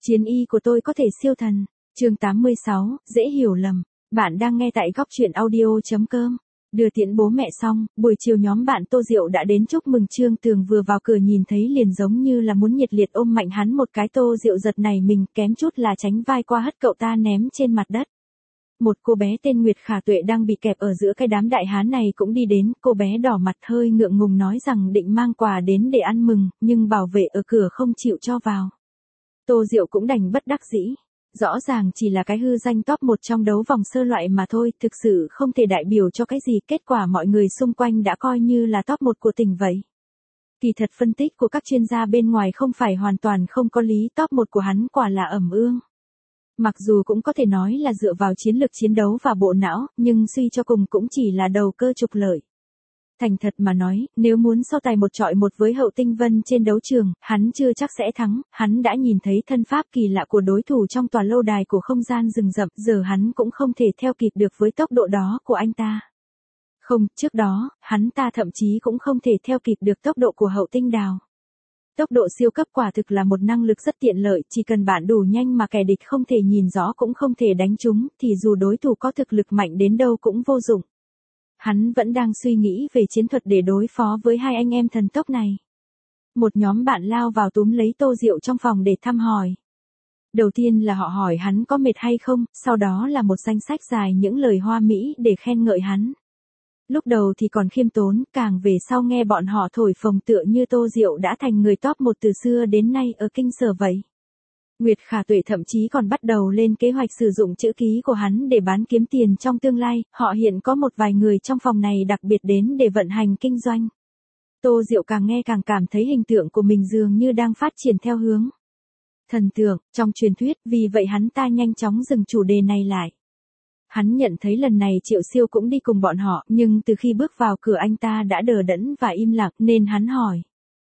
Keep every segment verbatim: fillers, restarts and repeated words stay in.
Chiến y của tôi có thể siêu thần. Chương tám mươi sáu, dễ hiểu lầm. Bạn đang nghe tại góc truyện audio chấm com. Đưa tiễn bố mẹ xong, buổi chiều nhóm bạn Tô Diệu đã đến chúc mừng. Trương Tường vừa vào cửa nhìn thấy liền giống như là muốn nhiệt liệt ôm mạnh hắn một cái. Tô Diệu giật nảy mình, kém chút là tránh vai qua hất cậu ta ném trên mặt đất. Một cô bé tên Nguyệt Khả Tuệ đang bị kẹp ở giữa cái đám đại hán này cũng đi đến. Cô bé đỏ mặt hơi ngượng ngùng nói rằng định mang quà đến để ăn mừng, nhưng bảo vệ ở cửa không chịu cho vào. Tô Diệu cũng đành bất đắc dĩ. Rõ ràng chỉ là cái hư danh top một trong đấu vòng sơ loại mà thôi, thực sự không thể đại biểu cho cái gì. Kết quả mọi người xung quanh đã coi như là top một của tỉnh vậy. Kỳ thật phân tích của các chuyên gia bên ngoài không phải hoàn toàn không có lý, top một của hắn quả là ẩm ương. Mặc dù cũng có thể nói là dựa vào chiến lược chiến đấu và bộ não, nhưng suy cho cùng cũng chỉ là đầu cơ trục lợi. Thành thật mà nói, nếu muốn so tài một trọi một với Hậu Tinh Vân trên đấu trường, hắn chưa chắc sẽ thắng. Hắn đã nhìn thấy thân pháp kỳ lạ của đối thủ trong tòa lâu đài của không gian rừng rậm, giờ hắn cũng không thể theo kịp được với tốc độ đó của anh ta. Không, trước đó, hắn ta thậm chí cũng không thể theo kịp được tốc độ của Hậu Tinh Đào. Tốc độ siêu cấp quả thực là một năng lực rất tiện lợi, chỉ cần bạn đủ nhanh mà kẻ địch không thể nhìn rõ cũng không thể đánh trúng, thì dù đối thủ có thực lực mạnh đến đâu cũng vô dụng. Hắn vẫn đang suy nghĩ về chiến thuật để đối phó với hai anh em thần tốc này. Một nhóm bạn lao vào túm lấy Tô Diệu trong phòng để thăm hỏi. Đầu tiên là họ hỏi hắn có mệt hay không, sau đó là một danh sách dài những lời hoa mỹ để khen ngợi hắn. Lúc đầu thì còn khiêm tốn, càng về sau nghe bọn họ thổi phồng tựa như Tô Diệu đã thành người top một từ xưa đến nay ở kinh sở vậy. Nguyệt Khả Tuệ thậm chí còn bắt đầu lên kế hoạch sử dụng chữ ký của hắn để bán kiếm tiền trong tương lai. Họ hiện có một vài người trong phòng này đặc biệt đến để vận hành kinh doanh. Tô Diệu càng nghe càng cảm thấy hình tượng của mình dường như đang phát triển theo hướng thần tượng trong truyền thuyết, vì vậy hắn ta nhanh chóng dừng chủ đề này lại. Hắn nhận thấy lần này Triệu Siêu cũng đi cùng bọn họ, nhưng từ khi bước vào cửa anh ta đã đờ đẫn và im lặng, nên hắn hỏi.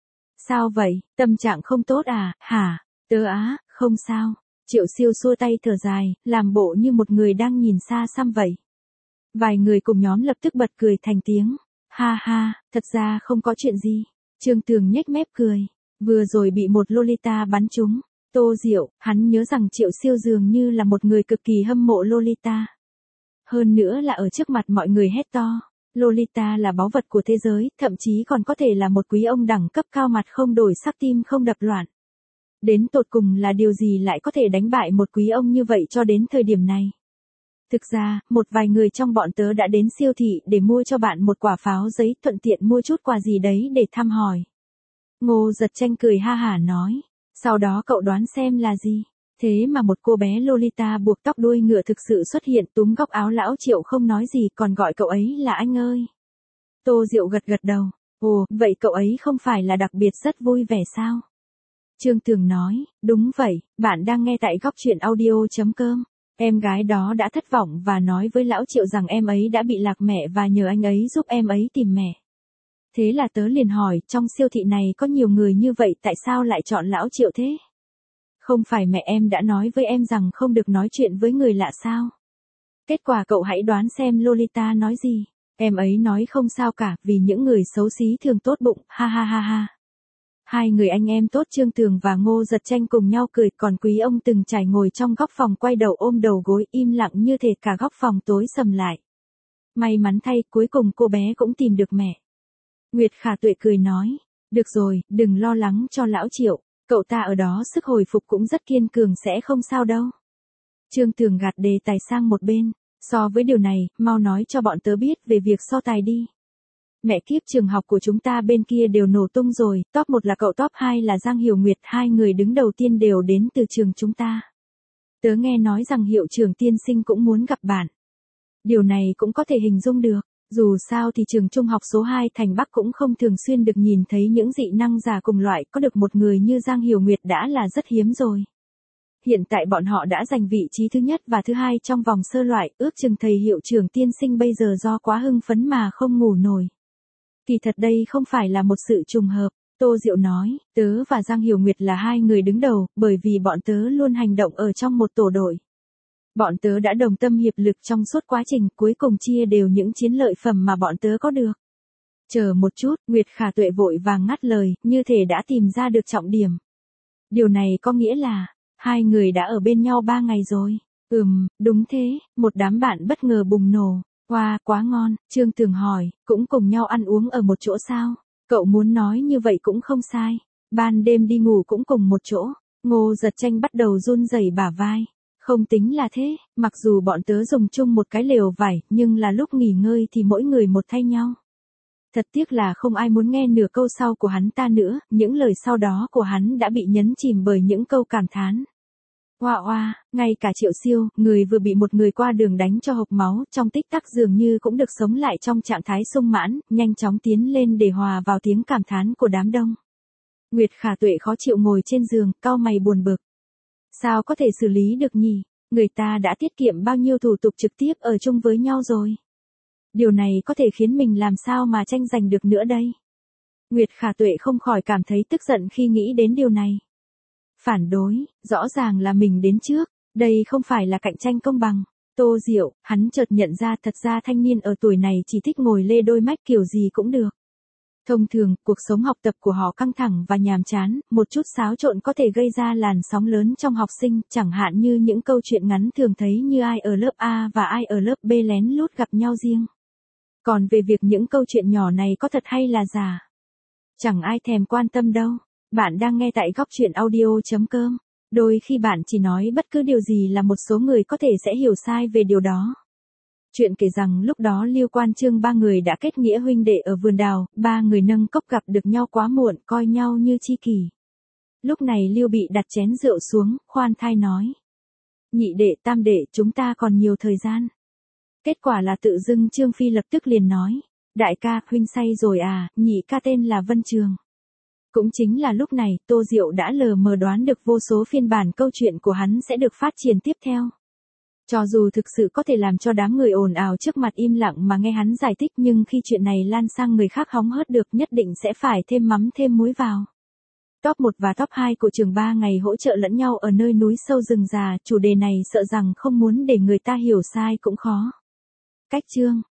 Sao vậy, tâm trạng không tốt à, hả? Tớ á, không sao. Triệu Siêu xua tay thở dài, làm bộ như một người đang nhìn xa xăm vậy. Vài người cùng nhóm lập tức bật cười thành tiếng. Ha ha, thật ra không có chuyện gì. Trương Tường nhếch mép cười. Vừa rồi bị một Lolita bắn trúng. Tô Diệu, hắn nhớ rằng Triệu Siêu dường như là một người cực kỳ hâm mộ Lolita. Hơn nữa là ở trước mặt mọi người hét to. Lolita là báu vật của thế giới, thậm chí còn có thể là một quý ông đẳng cấp cao, mặt không đổi sắc, tim không đập loạn. Đến tột cùng là điều gì lại có thể đánh bại một quý ông như vậy cho đến thời điểm này? Thực ra, một vài người trong bọn tớ đã đến siêu thị để mua cho bạn một quả pháo giấy, thuận tiện mua chút quà gì đấy để thăm hỏi. Ngô Giật Tranh cười ha hả nói. Sau đó cậu đoán xem là gì? Thế mà một cô bé Lolita buộc tóc đuôi ngựa thực sự xuất hiện, túm góc áo lão Triệu không nói gì, còn gọi cậu ấy là anh ơi. Tô Diệu gật gật đầu. Ồ, vậy cậu ấy không phải là đặc biệt rất vui vẻ sao? Trương Tường nói, đúng vậy, bạn đang nghe tại góc truyện audio chấm com. Em gái đó đã thất vọng và nói với lão Triệu rằng em ấy đã bị lạc mẹ và nhờ anh ấy giúp em ấy tìm mẹ. Thế là tớ liền hỏi, trong siêu thị này có nhiều người như vậy, tại sao lại chọn lão Triệu thế? Không phải mẹ em đã nói với em rằng không được nói chuyện với người lạ sao? Kết quả cậu hãy đoán xem Lolita nói gì. Em ấy nói không sao cả, vì những người xấu xí thường tốt bụng, ha ha ha ha. Hai người anh em tốt Trương Tường và Ngô Giật Tranh cùng nhau cười, còn quý ông Từng Trải ngồi trong góc phòng quay đầu ôm đầu gối, im lặng như thể cả góc phòng tối sầm lại. May mắn thay, cuối cùng cô bé cũng tìm được mẹ. Nguyệt Khả Tuệ cười nói, được rồi, đừng lo lắng cho lão Triệu, cậu ta ở đó sức hồi phục cũng rất kiên cường, sẽ không sao đâu. Trương Tường gạt đề tài sang một bên, so với điều này, mau nói cho bọn tớ biết về việc so tài đi. Mẹ kiếp, trường học của chúng ta bên kia đều nổ tung rồi, top một là cậu, top hai là Giang Hiểu Nguyệt, hai người đứng đầu tiên đều đến từ trường chúng ta. Tớ nghe nói rằng hiệu trưởng tiên sinh cũng muốn gặp bạn. Điều này cũng có thể hình dung được, dù sao thì trường trung học số hai thành Bắc cũng không thường xuyên được nhìn thấy những dị năng giả cùng loại, có được một người như Giang Hiểu Nguyệt đã là rất hiếm rồi. Hiện tại bọn họ đã giành vị trí thứ nhất và thứ hai trong vòng sơ loại, ước chừng thầy hiệu trưởng tiên sinh bây giờ do quá hưng phấn mà không ngủ nổi. Kỳ thật đây không phải là một sự trùng hợp, Tô Diệu nói, tớ và Giang Hiểu Nguyệt là hai người đứng đầu, bởi vì bọn tớ luôn hành động ở trong một tổ đội. Bọn tớ đã đồng tâm hiệp lực trong suốt quá trình, cuối cùng chia đều những chiến lợi phẩm mà bọn tớ có được. Chờ một chút, Nguyệt Khả Tuệ vội vàng ngắt lời, như thể đã tìm ra được trọng điểm. Điều này có nghĩa là, Hai người đã ở bên nhau ba ngày rồi. Ừm, đúng thế, một đám bạn bất ngờ bùng nổ. Wow, quá ngon, Trương Tường hỏi, cũng cùng nhau ăn uống ở một chỗ sao? Cậu muốn nói như vậy cũng không sai. Ban đêm đi ngủ cũng cùng một chỗ. Ngô Giật Tranh bắt đầu run rẩy bả vai. Không tính là thế, mặc dù bọn tớ dùng chung một cái lều vải, nhưng là lúc nghỉ ngơi thì mỗi người một thay nhau. Thật tiếc là không ai muốn nghe nửa câu sau của hắn ta nữa, những lời sau đó của hắn đã bị nhấn chìm bởi những câu cảm thán. Oa oa, ngay cả Triệu Siêu, người vừa bị một người qua đường đánh cho hộc máu, trong tích tắc dường như cũng được sống lại trong trạng thái sung mãn, nhanh chóng tiến lên để hòa vào tiếng cảm thán của đám đông. Nguyệt Khả Tuệ khó chịu ngồi trên giường, cau mày buồn bực. Sao có thể xử lý được nhỉ? Người ta đã tiết kiệm bao nhiêu thủ tục trực tiếp ở chung với nhau rồi. Điều này có thể khiến mình làm sao mà tranh giành được nữa đây? Nguyệt Khả Tuệ không khỏi cảm thấy tức giận khi nghĩ đến điều này. Phản đối, rõ ràng là mình đến trước, đây không phải là cạnh tranh công bằng. Tô Diệu, hắn chợt nhận ra thật ra thanh niên ở tuổi này chỉ thích ngồi lê đôi mách kiểu gì cũng được. Thông thường, cuộc sống học tập của họ căng thẳng và nhàm chán, một chút xáo trộn có thể gây ra làn sóng lớn trong học sinh, chẳng hạn như những câu chuyện ngắn thường thấy như ai ở lớp A và ai ở lớp B lén lút gặp nhau riêng. Còn về việc những câu chuyện nhỏ này có thật hay là giả, chẳng ai thèm quan tâm đâu. Bạn đang nghe tại góc chuyện audio chấm com. Đôi khi bạn chỉ nói bất cứ điều gì là một số người có thể sẽ hiểu sai về điều đó. Chuyện kể rằng lúc đó Lưu Quan Trương ba người đã kết nghĩa huynh đệ ở vườn đào, ba người nâng cốc gặp được nhau quá muộn, coi nhau như tri kỷ. Lúc này Lưu Bị đặt chén rượu xuống, khoan thai nói. Nhị đệ tam đệ, chúng ta còn nhiều thời gian. Kết quả là tự dưng Trương Phi lập tức liền nói. Đại ca, huynh say rồi à, nhị ca tên là Vân Trường. Cũng chính là lúc này, Tô Diệu đã lờ mờ đoán được vô số phiên bản câu chuyện của hắn sẽ được phát triển tiếp theo. Cho dù thực sự có thể làm cho đám người ồn ào trước mặt im lặng mà nghe hắn giải thích, nhưng khi chuyện này lan sang người khác hóng hớt được nhất định sẽ phải thêm mắm thêm muối vào. Top một và top hai của trường ba ngày hỗ trợ lẫn nhau ở nơi núi sâu rừng già, chủ đề này sợ rằng không muốn để người ta hiểu sai cũng khó. Cách chương